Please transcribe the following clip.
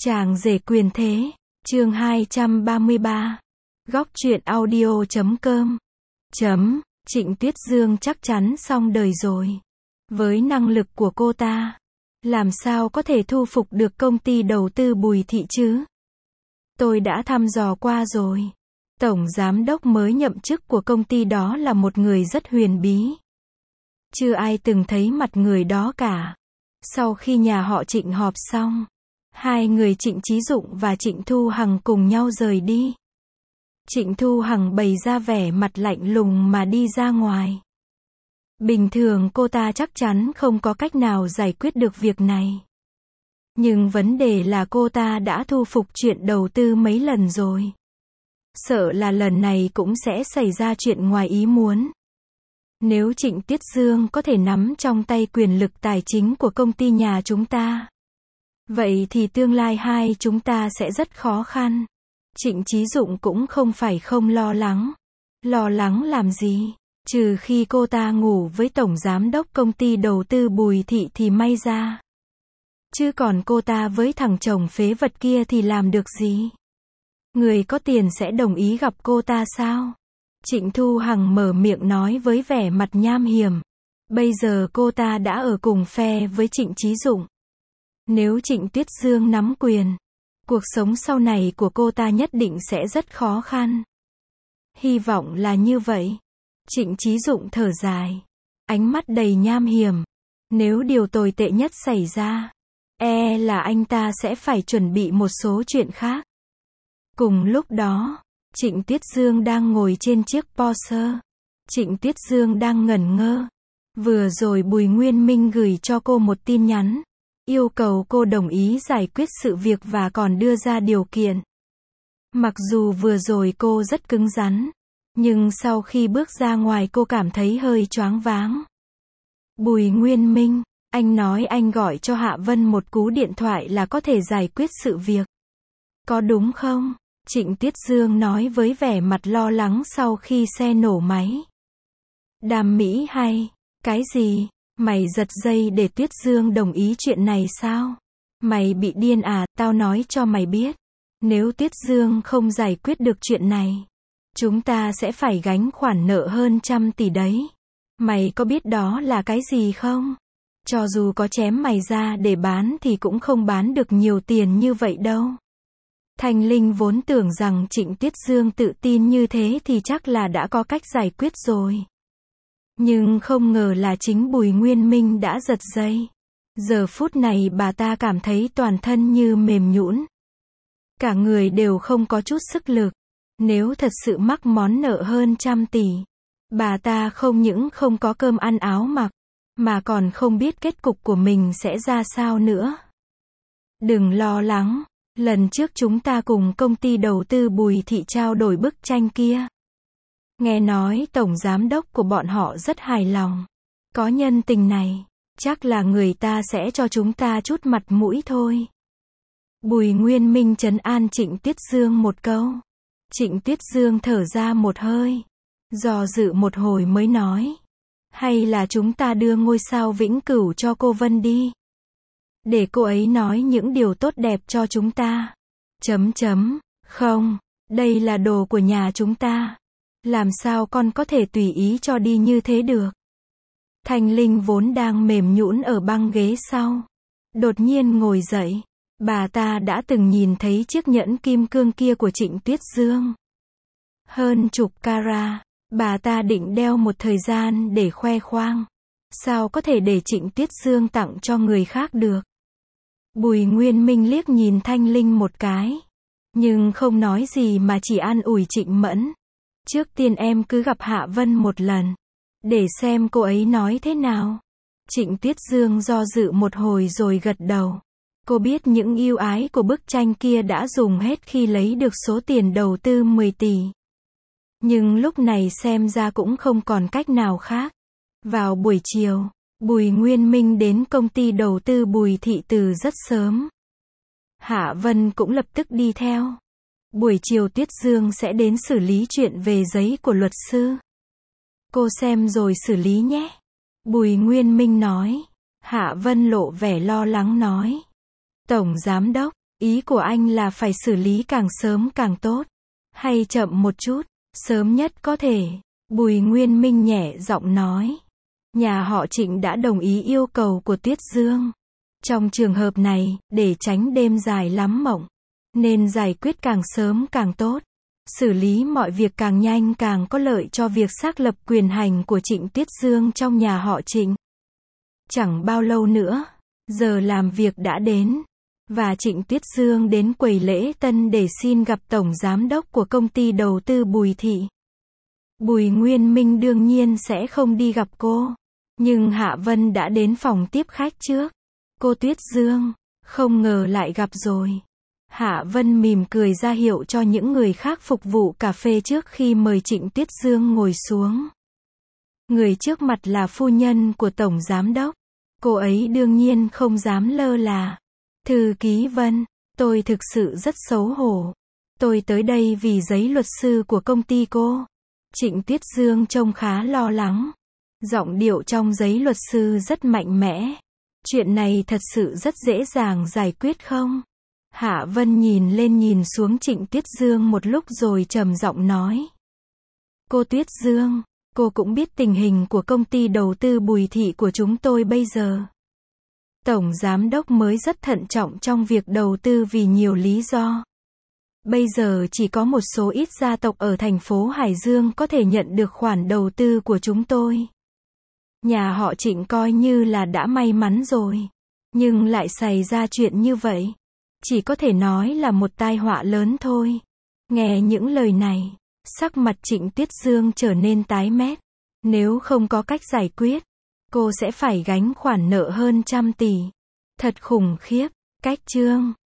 Chàng rể quyền thế, chương 233. Góc truyện audio.com. Trịnh Tuyết Dương chắc chắn xong đời rồi. Với năng lực của cô ta, làm sao có thể thu phục được công ty đầu tư Bùi Thị chứ? Tôi đã thăm dò qua rồi. Tổng giám đốc mới nhậm chức của công ty đó là một người rất huyền bí. Chưa ai từng thấy mặt người đó cả. Sau khi nhà họ Trịnh họp xong, hai người Trịnh Chí Dụng và Trịnh Thu Hằng cùng nhau rời đi. Trịnh Thu Hằng bày ra vẻ mặt lạnh lùng mà đi ra ngoài. Bình thường cô ta chắc chắn không có cách nào giải quyết được việc này. Nhưng vấn đề là cô ta đã thu phục chuyện đầu tư mấy lần rồi. Sợ là lần này cũng sẽ xảy ra chuyện ngoài ý muốn. Nếu Trịnh Tuyết Dương có thể nắm trong tay quyền lực tài chính của công ty nhà chúng ta, vậy thì tương lai hai chúng ta sẽ rất khó khăn. Trịnh Chí Dụng cũng không phải không lo lắng. Lo lắng làm gì? Trừ khi cô ta ngủ với tổng giám đốc công ty đầu tư Bùi Thị thì may ra. Chứ còn cô ta với thằng chồng phế vật kia thì làm được gì? Người có tiền sẽ đồng ý gặp cô ta sao? Trịnh Thu Hằng mở miệng nói với vẻ mặt nham hiểm. Bây giờ cô ta đã ở cùng phe với Trịnh Chí Dụng. Nếu Trịnh Tuyết Dương nắm quyền, cuộc sống sau này của cô ta nhất định sẽ rất khó khăn. Hy vọng là như vậy. Trịnh Chí Dụng thở dài, ánh mắt đầy nham hiểm. Nếu điều tồi tệ nhất xảy ra, là anh ta sẽ phải chuẩn bị một số chuyện khác. Cùng lúc đó, Trịnh Tuyết Dương đang ngồi trên chiếc Porsche. Trịnh Tuyết Dương đang ngẩn ngơ. Vừa rồi Bùi Nguyên Minh gửi cho cô một tin nhắn, yêu cầu cô đồng ý giải quyết sự việc và còn đưa ra điều kiện. Mặc dù vừa rồi cô rất cứng rắn, nhưng sau khi bước ra ngoài cô cảm thấy hơi choáng váng. Bùi Nguyên Minh, anh nói anh gọi cho Hạ Vân một cú điện thoại là có thể giải quyết sự việc. Có đúng không? Trịnh Tuyết Dương nói với vẻ mặt lo lắng sau khi xe nổ máy. Đàm Mỹ hay, cái gì? Mày giật dây để Tuyết Dương đồng ý chuyện này sao? Mày bị điên à? Tao nói cho mày biết, nếu Tuyết Dương không giải quyết được chuyện này, chúng ta sẽ phải gánh khoản nợ hơn 100 tỷ đấy. Mày có biết đó là cái gì không? Cho dù có chém mày ra để bán thì cũng không bán được nhiều tiền như vậy đâu. Thanh Linh vốn tưởng rằng Trịnh Tuyết Dương tự tin như thế thì chắc là đã có cách giải quyết rồi. Nhưng không ngờ là chính Bùi Nguyên Minh đã giật dây. Giờ phút này bà ta cảm thấy toàn thân như mềm nhũn. Cả người đều không có chút sức lực. Nếu thật sự mắc món nợ hơn 100 tỷ, bà ta không những không có cơm ăn áo mặc, mà còn không biết kết cục của mình sẽ ra sao nữa. Đừng lo lắng, lần trước chúng ta cùng công ty đầu tư Bùi Thị trao đổi bức tranh kia. Nghe nói tổng giám đốc của bọn họ rất hài lòng. Có nhân tình này, chắc là người ta sẽ cho chúng ta chút mặt mũi thôi. Bùi Nguyên Minh trấn an Trịnh Tuyết Dương một câu. Trịnh Tuyết Dương thở ra một hơi, do dự một hồi mới nói. Hay là chúng ta đưa ngôi sao vĩnh cửu cho cô Vân đi. Để cô ấy nói những điều tốt đẹp cho chúng ta. Không, đây là đồ của nhà chúng ta. Làm sao con có thể tùy ý cho đi như thế được? Thanh Linh vốn đang mềm nhũn ở băng ghế sau, đột nhiên ngồi dậy. Bà ta đã từng nhìn thấy chiếc nhẫn kim cương kia của Trịnh Tuyết Dương. Hơn chục carat, bà ta định đeo một thời gian để khoe khoang. Sao có thể để Trịnh Tuyết Dương tặng cho người khác được? Bùi Nguyên Minh liếc nhìn Thanh Linh một cái, nhưng không nói gì mà chỉ an ủi Trịnh Mẫn. Trước tiên em cứ gặp Hạ Vân một lần, để xem cô ấy nói thế nào. Trịnh Tuyết Dương do dự một hồi rồi gật đầu. Cô biết những ưu ái của bức tranh kia đã dùng hết khi lấy được số tiền đầu tư 10 tỷ. Nhưng lúc này xem ra cũng không còn cách nào khác. Vào buổi chiều, Bùi Nguyên Minh đến công ty đầu tư Bùi Thị từ rất sớm. Hạ Vân cũng lập tức đi theo. Buổi chiều Tuyết Dương sẽ đến xử lý chuyện về giấy của luật sư. Cô xem rồi xử lý nhé. Bùi Nguyên Minh nói. Hạ Vân lộ vẻ lo lắng nói. Tổng giám đốc, Ý của anh là phải xử lý càng sớm càng tốt. Hay chậm một chút, sớm nhất có thể. Bùi Nguyên Minh nhẹ giọng nói. Nhà họ Trịnh đã đồng ý yêu cầu của Tuyết Dương. Trong trường hợp này, để tránh đêm dài lắm mộng, nên giải quyết càng sớm càng tốt. Xử lý mọi việc càng nhanh càng có lợi cho việc xác lập quyền hành của Trịnh Tuyết Dương trong nhà họ Trịnh. Chẳng bao lâu nữa, giờ làm việc đã đến, và Trịnh Tuyết Dương đến quầy lễ tân để xin gặp tổng giám đốc của công ty đầu tư Bùi Thị. Bùi Nguyên Minh đương nhiên sẽ không đi gặp cô, nhưng Hạ Vân đã đến phòng tiếp khách trước. Cô Tuyết Dương, không ngờ lại gặp rồi. Hạ Vân mỉm cười ra hiệu cho những người khác phục vụ cà phê trước khi mời Trịnh Tuyết Dương ngồi xuống. Người trước mặt là phu nhân của tổng giám đốc. Cô ấy đương nhiên không dám lơ là. Thư ký Vân, tôi thực sự rất xấu hổ. Tôi tới đây vì giấy luật sư của công ty cô. Trịnh Tuyết Dương trông khá lo lắng. Giọng điệu trong giấy luật sư rất mạnh mẽ. Chuyện này thật sự rất dễ dàng giải quyết không? Hạ Vân nhìn lên nhìn xuống Trịnh Tuyết Dương một lúc rồi trầm giọng nói. Cô Tuyết Dương, cô cũng biết tình hình của công ty đầu tư Bùi Thị của chúng tôi bây giờ. Tổng giám đốc mới rất thận trọng trong việc đầu tư vì nhiều lý do. Bây giờ chỉ có một số ít gia tộc ở thành phố Hải Dương có thể nhận được khoản đầu tư của chúng tôi. Nhà họ Trịnh coi như là đã may mắn rồi. Nhưng lại xảy ra chuyện như vậy. Chỉ có thể nói là một tai họa lớn thôi. Nghe những lời này, sắc mặt Trịnh Tuyết Dương trở nên tái mét. Nếu không có cách giải quyết, cô sẽ phải gánh khoản nợ hơn 100 tỷ. Thật khủng khiếp. Cách chương